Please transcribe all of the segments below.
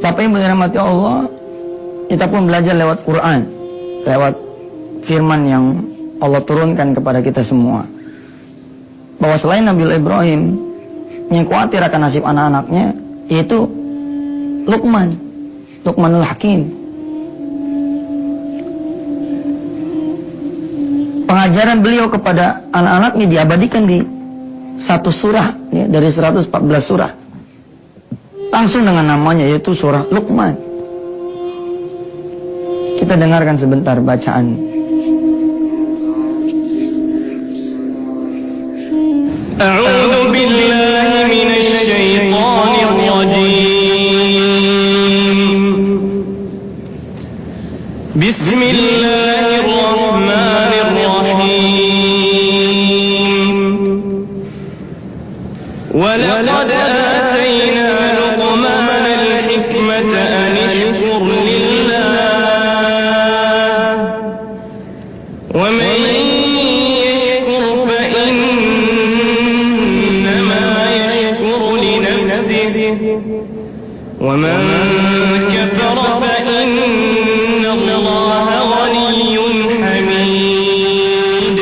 Bapak Ibu yang dirahmati Allah, kita pun belajar lewat Quran, lewat firman yang Allah turunkan kepada kita semua, bahwa selain Nabi Ibrahim yang khawatir akan nasib anak-anaknya, yaitu Luqmanul Hakim. Pengajaran beliau kepada anak-anaknya diabadikan di satu surah ya, dari 114 surah, langsung dengan namanya, yaitu surah Luqman. Kita dengarkan sebentar bacaan. A'udzu billahi minasy syaithanir rajim. Bismillahirrahmanirrahim. Wa laqad atayna Luqmana al-hikmata an ishkur lillah wa man yashkur fa innama yashkuru li nafsihi wa man kafara fa inna Allaha ghaniyyun hamid.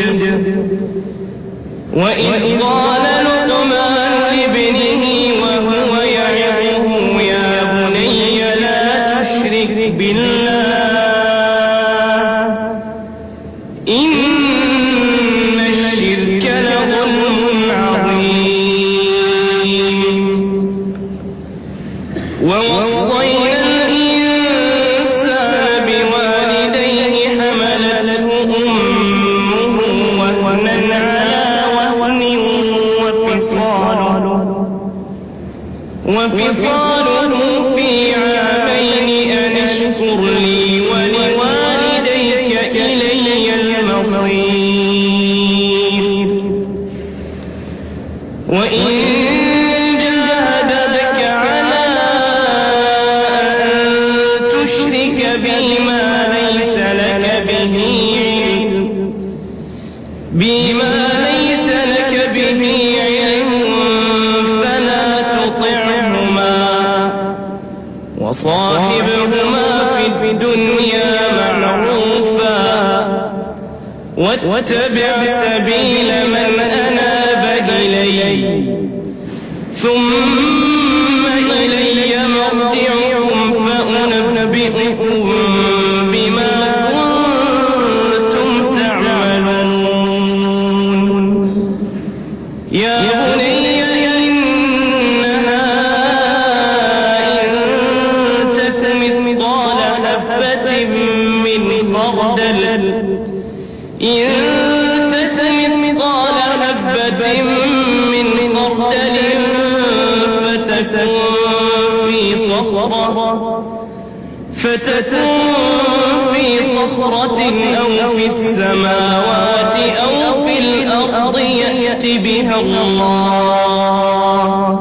Wa idh qala Luqman libnihi wa huwa ya'iduhu ya bunayya la tushrik billah inna ash-shirka la dhulmun 'azim. Wa wassayna al-insana biwalidayhi hamalathu ummuhu wahnan 'ala wahnin wa fisaluhu fi 'amayn an ishkur li wa liwalidayka ilayya al-masir. Wa in jahadaka 'ala an tushrika bima laysa laka bihi 'ilm fala tuti'huma wa sahibhuma fid dunya ma'rufa wattabi' sabila man anaba ilayya thumma ilayya marji'ukum fa unabbi'ukum bima kuntum ta'malun. Ya bunayya innaha in takum mithqala habatin min khardal فتكون في صخرة أو في السماوات أو في الأرض يأت بها الله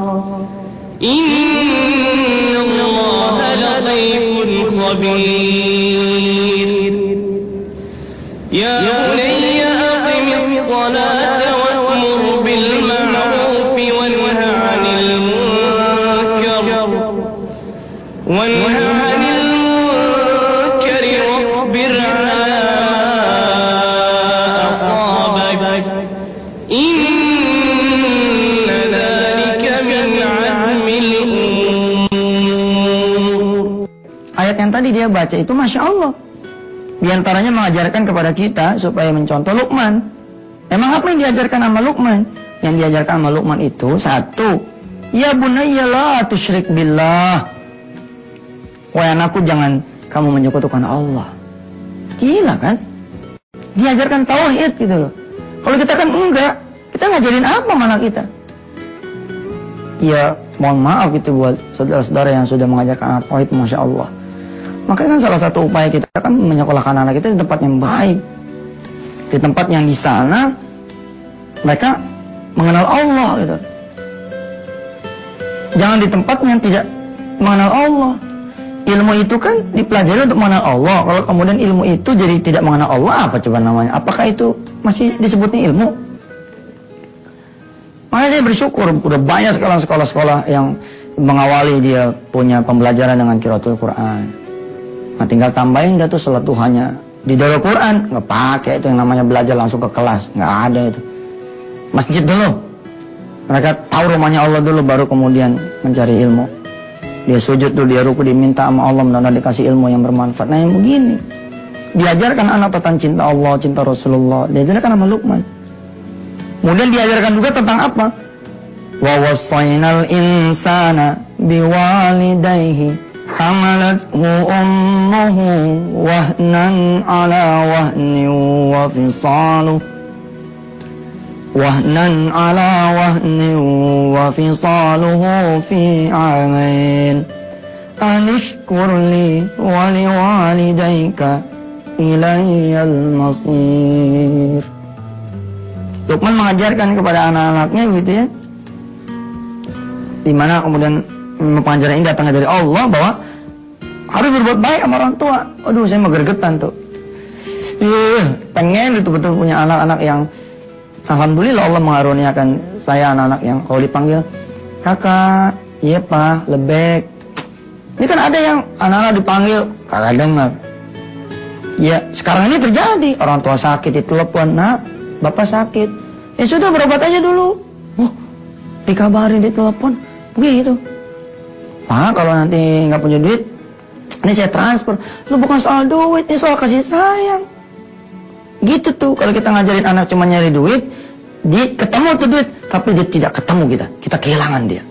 إن الله لطيف خبير. يا بني أقم الصلاة وأمر بالمعروف وانه عن المنكر واصبر على ما أصابك إن ذلك من عزم الأمور. Ayat yang tadi dia baca itu Masya Allah, di antaranya mengajarkan kepada kita supaya mencontoh Luqman. Emang apa yang diajarkan sama Luqman? Yang diajarkan sama Luqman itu satu, ya bunayya la tusyrik billah. Wahai anakku, jangan kamu menyekutukan Allah. Gila kan? Diajarkan tauhid gitu loh. Kalau kita kan enggak, kita ngajarin apa mana kita? Ya mohon maaf gitu buat saudara-saudara yang sudah mengajarkan anak tauhid, Masya Allah. Makanya kan salah satu upaya kita kan menyekolahkan anak kita di tempat yang baik, di tempat yang di sana mereka mengenal Allah gitu. Jangan di tempat yang tidak mengenal Allah. Ilmu itu kan dipelajari untuk mengenal Allah. Kalau kemudian ilmu itu jadi tidak mengenal Allah, apa coba namanya? Apakah itu masih disebutnya ilmu? Makanya saya bersyukur udah banyak sekolah-sekolah yang mengawali dia punya pembelajaran dengan qiraatul Quran. Nah, tinggal tambahin dia tuh salat duhanya di Darul Quran, nggak pakai itu yang namanya belajar langsung ke kelas, nggak ada itu. Masjid dulu, mereka tahu rumahnya Allah dulu, baru kemudian mencari ilmu. Dia sujud dulu, dia ruku, diminta sama Allah, mudah-mudahan dikasih ilmu yang bermanfaat. Nah yang begini, diajarkan anak tentang cinta Allah, cinta Rasulullah, diajarkan sama Luqman. Kemudian diajarkan juga tentang apa? Wa wassaynal insana biwalidayhi حملته أمه وهنا على وهن وفصاله في عامين أن اشكر لي ولوالديك إلي المصير. Luqman mengajarkan kepada anak-anaknya gitu ya, dimana kemudian pengajaran ini datangnya dari Allah bahwa harus berbuat baik sama orang tua. Aduh, saya mau gergetan tuh. Pengen betul-betul punya anak-anak yang alhamdulillah Allah mengaruniakan saya anak-anak yang kalau dipanggil kakak, iya pak, lebek. Ini kan ada yang anak-anak dipanggil kakak dengar. Ya sekarang ini terjadi, orang tua sakit ditelepon, nak, bapak sakit. Ya sudah berobat aja dulu. Dikabarin ditelepon, begitu. Pak, kalau nanti nggak punya duit, ini saya transfer. Lu bukan soal duit, ini soal kasih sayang. Gitu tuh, kalau kita ngajarin anak cuma nyari duit, dia ketemu tuh duit, tapi dia tidak ketemu kita kehilangan dia.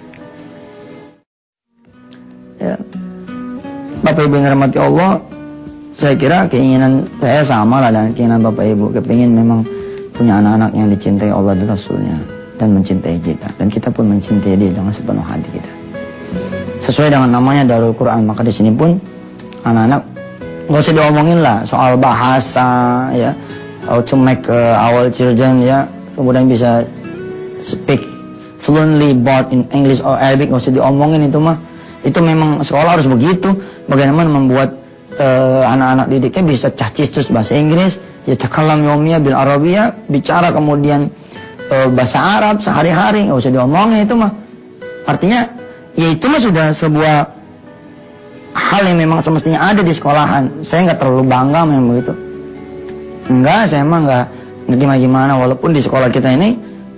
Ya. Bapak Ibu yang dirahmati Allah, saya kira keinginan saya sama lah dengan keinginan Bapak Ibu, kepingin memang punya anak-anak yang dicintai Allah dan Rasulnya dan mencintai kita, dan kita pun mencintai dia dengan sepenuh hati kita. Sesuai dengan namanya Darul Quran, maka di sini pun anak-anak nggak usah diomongin lah soal bahasa ya, how to make our children ya, kemudian bisa speak fluently both in English or Arabic, nggak usah diomongin itu mah. Itu memang sekolah harus begitu. Bagaimana membuat anak-anak didiknya bisa cacistus bahasa Inggris, ya takalam yomiyah bil Arabiyah, bicara kemudian bahasa Arab sehari-hari, nggak usah diomongin itu mah. Artinya ya itu mah sudah sebuah hal yang memang semestinya ada di sekolahan. Saya nggak terlalu bangga memang begitu. Enggak, saya emang nggak gimana-gimana. Walaupun di sekolah kita ini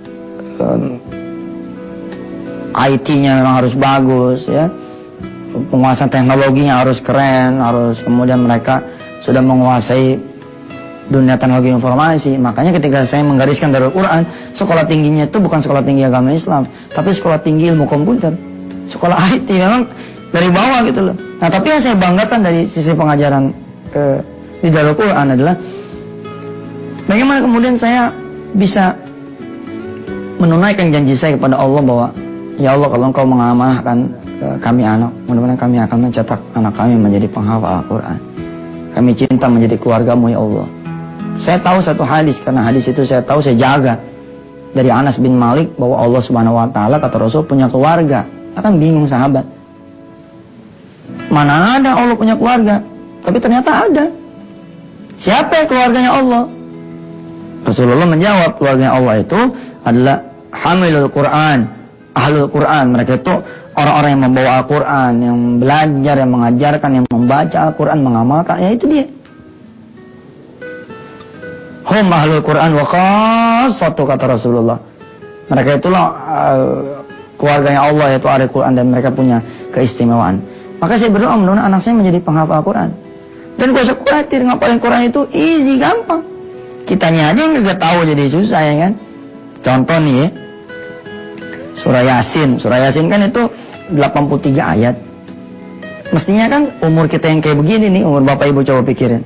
IT-nya memang harus bagus ya, penguasaan teknologinya harus keren, harus kemudian mereka sudah menguasai dunia teknologi informasi. Makanya ketika saya menggariskan Darul Quran, sekolah tingginya itu bukan sekolah tinggi agama Islam, tapi sekolah tinggi ilmu komputer. Sekolah IT memang dari bawah gitu loh. Nah tapi yang saya banggakan dari sisi pengajaran di Darul Quran adalah bagaimana kemudian saya bisa menunaikan janji saya kepada Allah bahwa ya Allah, kalau Engkau mengamanahkan kami anak, mudah-mudahan kami akan mencetak anak kami menjadi penghafal Al-Quran. Kami cinta menjadi keluargamu ya Allah. Saya tahu satu hadis, karena hadis itu saya tahu, saya jaga dari Anas bin Malik bahwa Allah Subhanahu Wa Taala kata Rasul punya keluarga. Akan bingung sahabat, mana ada Allah punya keluarga? Tapi ternyata ada. Siapa keluarganya Allah? Rasulullah menjawab, keluarganya Allah itu adalah hamilul Quran, ahlul Quran. Mereka itu orang-orang yang membawa Al-Quran, yang belajar, yang mengajarkan, yang membaca Al-Quran, mengamalkan. Ya itu dia. Hum ahlul Quran wa khassatu, kata Rasulullah. Mereka itulah keluarganya Allah, yaitu ahli Quran, dan mereka punya keistimewaan. Maka saya berdoa mudah-mudahan anak saya menjadi penghafal Quran. Dan gak usah khawatir, ngapalin Quran itu easy, gampang. Kitanya aja yang gak tahu jadi susah ya kan. Contoh nih ya, Surah Yasin. Surah Yasin kan itu 83 ayat. Mestinya kan umur kita yang kayak begini nih, umur Bapak Ibu coba pikirin.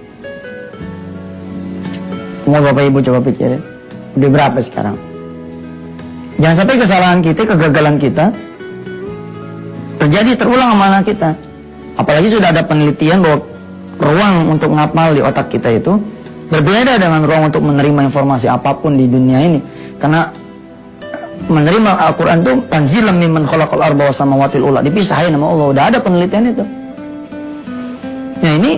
Umur Bapak Ibu coba pikirin. Udah berapa sekarang? Jangan sampai kesalahan kita, kegagalan kita terjadi, terulang sama anak kita. Apalagi sudah ada penelitian bahwa ruang untuk ngapal di otak kita itu berbeda dengan ruang untuk menerima informasi apapun di dunia ini. Karena menerima Al-Quran itu tanzilam mimman khalaqal arda was samawatil ula, dipisahin sama Allah. Udah ada penelitian itu. Nah ini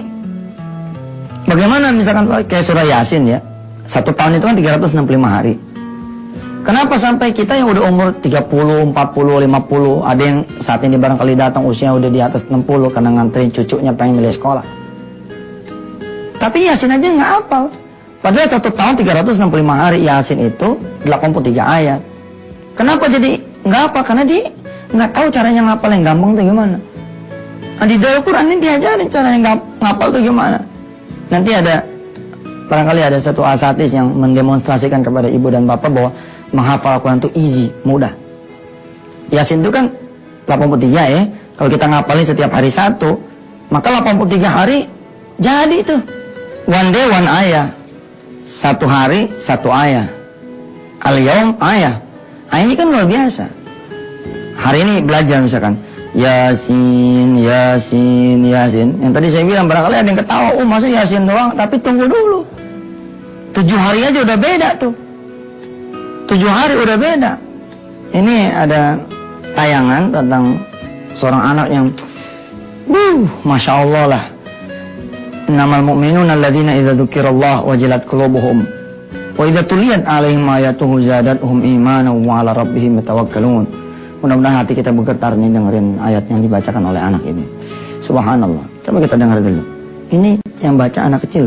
bagaimana misalkan kayak surah Yasin ya, 1 tahun itu kan 365 hari. Kenapa sampai kita yang udah umur 30, 40, 50, ada yang saat ini barangkali datang usia udah di atas 60 karena nganterin cucunya pengen milih sekolah. Tapi Yasin aja nggak hafal. Padahal 1 tahun 365 hari Yasin itu 83 ayat. Kenapa jadi nggak hafal? Karena dia nggak tahu caranya ngapal yang gampang tuh gimana. Nah, di dalam Quran ini diajarin caranya ngapal tuh gimana. Nanti ada barangkali ada satu asatidz yang mendemonstrasikan kepada ibu dan bapak bahwa menghafal Al-Quran itu easy, mudah. Yasin itu kan 83 ya. Kalau kita ngapalin setiap hari 1, maka 83 hari jadi itu. One day one ayah. 1 hari 1 ayah. Al-Yawm ayah. Nah, ini kan luar biasa. Hari ini belajar misalkan Yasin, Yasin, Yasin. Yang tadi saya bilang barangkali ada yang ketawa, oh masa Yasin doang, tapi tunggu dulu. 7 hari aja udah beda tuh. 7 hari udah beda. Ini ada tayangan tentang seorang anak yang Masya Allah lah. Innamal mu'minuna alladzina idza dzukirallahu wajilat qulubuhum wa idza tuliyat 'alaihim ayatuhu zadatuhum imanan wa 'ala rabbihim yatawakkalun. Mudah-mudahan hati kita bergetar nih dengerin ayat yang dibacakan oleh anak ini. Subhanallah. Coba kita dengar dulu. Ini yang baca anak kecil.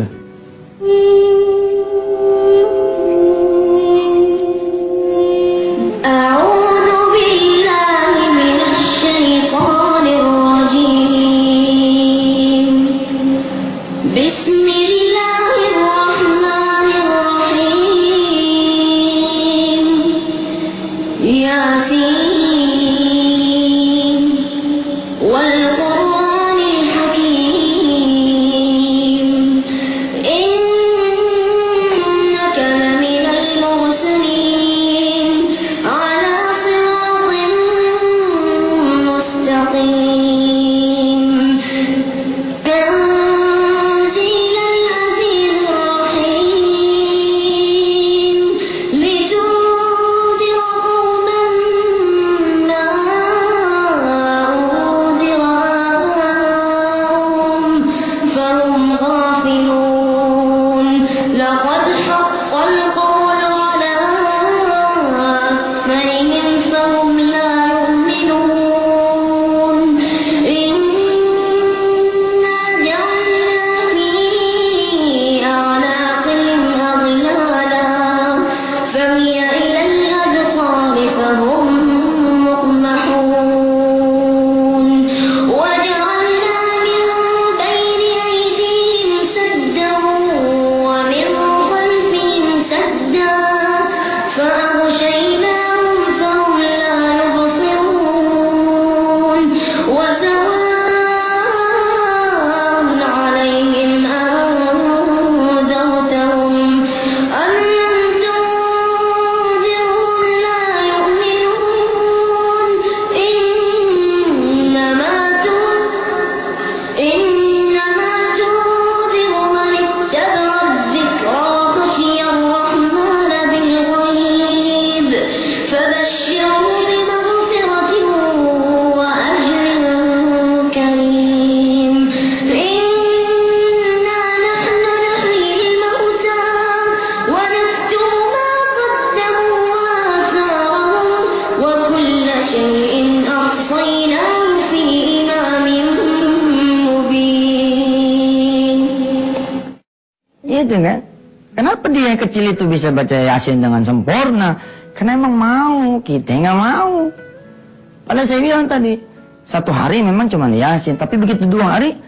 Itu kan? Kenapa dia yang kecil itu bisa baca Yasin dengan sempurna? Karena emang mau, kita nggak mau. Padahal saya bilang tadi, 1 hari memang cuma Yasin, tapi begitu 2 hari,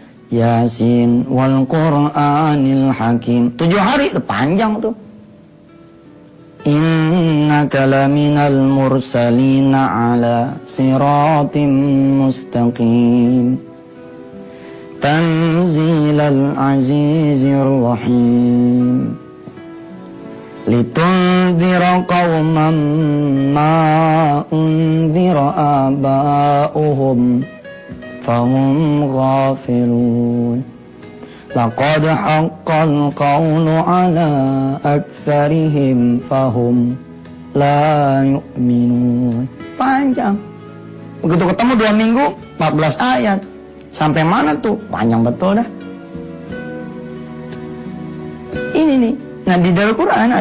Yasin wal Qur'anil Hakim. 7 hari, itu panjang tuh. Innaka laminal mursalina ala siratim mustaqim. Tanzilal azizir rahim. Litunzira qawman ma unzira aba'uhum fahum ghafilun. Laqad haqqal qawlu ala aktsarihim fahum la yu'minun. Panjang. Begitu ketemu 2 minggu 14 ayat. Sampai mana tuh? Panjang betul dah. Ini nih. Nah, di dalam Quran ada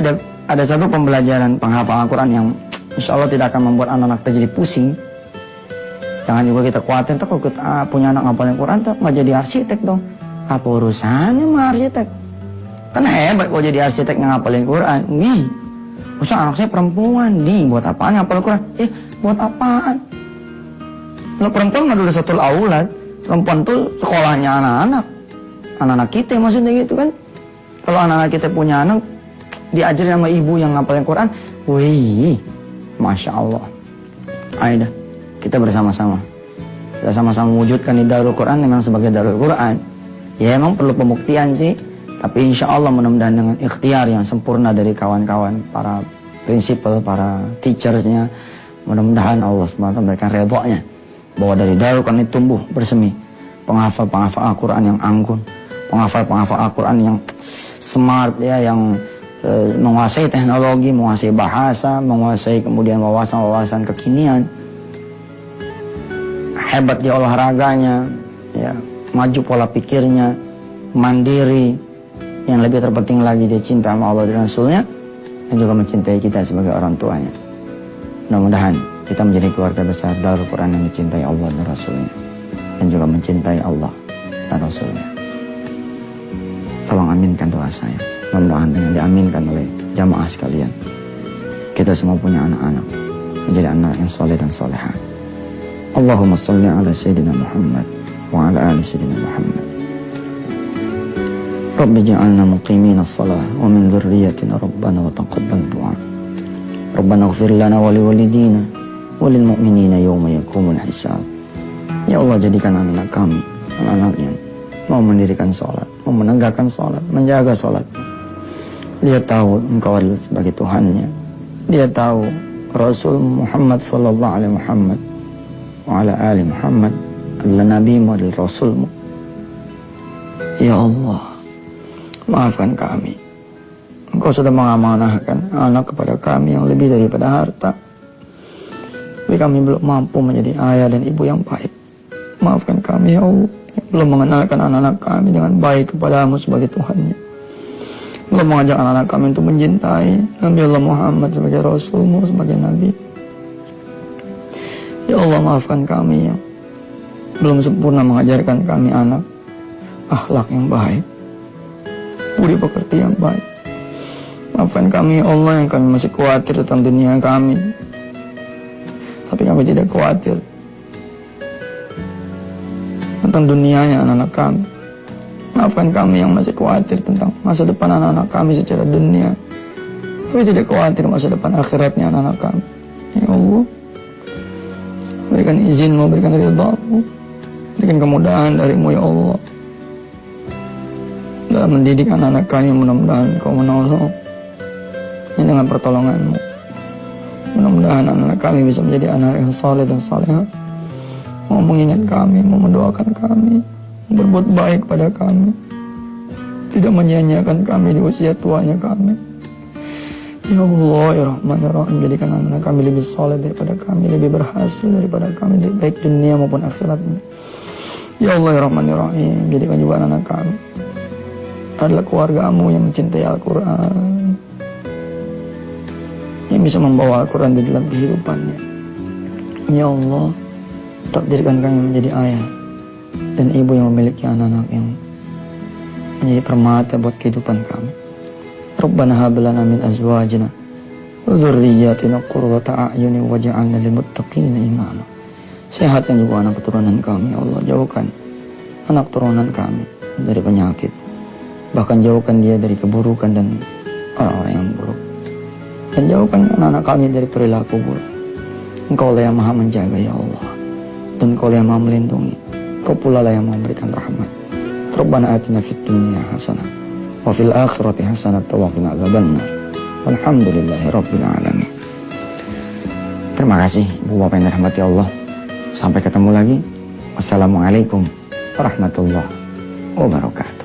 ada satu pembelajaran penghafalan Al-Quran yang insya Allah tidak akan membuat anak-anak terjadi pusing. Jangan juga kita khawatir, kalau kita punya anak ngapalin Quran, tuh nggak jadi arsitek dong. Apa urusannya sama arsitek? Kan hebat kalau jadi arsitek ngapalin Quran. Wih, masa anak saya perempuan, buat apaan ngapalin Quran? Buat apaan? Kalau perempuan mah udah satu aulad. Perempuan tuh sekolahnya anak-anak kita maksudnya gitu kan. Kalau anak-anak kita punya anak, diajarin sama ibu yang ngapalin Quran, wih, Masya Allah. Ayo dah, kita bersama-sama. Kita sama-sama wujudkan di Darul Quran memang sebagai Darul Quran. Ya emang perlu pembuktian sih, tapi insya Allah mudah-mudahan dengan ikhtiar yang sempurna dari kawan-kawan, para prinsipal, para teachersnya, mudah-mudahan Allah SWT memberikan redha-Nya bahwa dari Darul Quran itu tumbuh bersemi penghafal-penghafal Al-Quran yang anggun, penghafal-penghafal Al-Quran yang smart ya, yang menguasai teknologi, menguasai bahasa, menguasai kemudian wawasan-wawasan kekinian, hebat di olahraganya, ya, maju pola pikirnya, mandiri, yang lebih terpenting lagi dia cinta sama Allah dan Rasulnya, dan juga mencintai kita sebagai orang tuanya. Mudah-mudahan kita menjadi keluarga besar Darul Quran yang mencintai Allah dan Rasulnya, dan juga mencintai Allah dan Rasulnya. Tolong aminkan doa saya. Mudah-mudahan dengan diaminkan oleh jamaah sekalian, kita semua punya anak-anak menjadi anak yang soleh dan soleha. Allahumma salli ala Sayyidina Muhammad wa ala ali Sayyidina Muhammad. Rabbi ja'alna muqimina as-salah wa min dhurriyyatina rabbana wa taqabbal du'a. Rabbana ighfir lana wa liwalidina wa lil mu'minina yawma yaqumul hisab. Ya Allah, jadikan anak-anak kami anak-anak yang mau mendirikan sholat, mau menegakkan sholat, menjaga sholat. Dia tahu Engkau adalah sebagai Tuhannya. Dia tahu Rasul Muhammad sallallahu alaihi Muhammad wa ala ali Muhammad adalah nabimu, adalah rasulmu. Ya Allah, maafkan kami. Engkau sudah mengamanahkan anak kepada kami yang lebih daripada harta, tapi kami belum mampu menjadi ayah dan ibu yang baik. Maafkan kami ya Allah, yang belum mengenalkan anak-anak kami dengan baik kepadamu sebagai Tuhannya. Allah mengajak anak-anak kami untuk mencintai Nabi Allah Muhammad sebagai Rasulmu, sebagai Nabi. Ya Allah, maafkan kami yang belum sempurna mengajarkan kami anak akhlak yang baik, budi pekerti yang baik. Maafkan kami ya Allah yang kami masih khawatir tentang dunia kami, tapi kami tidak khawatir tentang dunianya anak-anak kami. Maafkan kami yang masih khawatir tentang masa depan anak-anak kami secara dunia, tapi tidak khawatir masa depan akhiratnya anak-anak kami. Ya Allah, berikan izin-Mu, berikan ridha-Mu, berikan kemudahan dari-Mu ya Allah dalam mendidik anak-anak kami. Mudah-mudahan Kau menolong dengan pertolongan-Mu. Mudah-mudahan anak-anak kami bisa menjadi anak yang saleh dan salehah, mau mengingat kami, mau mendoakan kami, berbuat baik pada kami, tidak menyia-nyiakan kami di usia tuanya kami. Ya Allah, ya Rahman, ya Rahim, jadikan anak kami lebih soleh daripada kami, lebih berhasil daripada kami, baik dunia maupun akhiratnya. Ya Allah, ya Rahman, ya Rahim, jadikan juga anak kami adalah keluarga-Mu yang mencintai Al-Quran, yang bisa membawa Al-Quran di dalam kehidupannya. Ya Allah, takdirkan kami menjadi ayah dan ibu yang memiliki anak-anak yang menjadi permata buat kehidupan kami. Rabbana hab lana min azwajina wa dzurriyyatina qurrata a'yunin waj'alna lil muttaqina imama. Sehatkan juga anak keturunan kami, ya Allah. Jauhkan anak keturunan kami dari penyakit, bahkan jauhkan dia dari keburukan dan orang-orang yang buruk, dan jauhkan anak-anak kami dari perilaku buruk. Engkau lah yang maha menjaga ya Allah, dan Engkau lah yang maha melindungi. Kau pula lah yang memberikan rahmat. Rabbana atina fid dunya hasanah wa fil akhirati hasanah wa qina adzabannar. Alhamdulillahirabbil alamin. Terima kasih Ibu Bapak yang dirahmati Allah. Sampai ketemu lagi. Wassalamualaikum warahmatullahi wabarakatuh.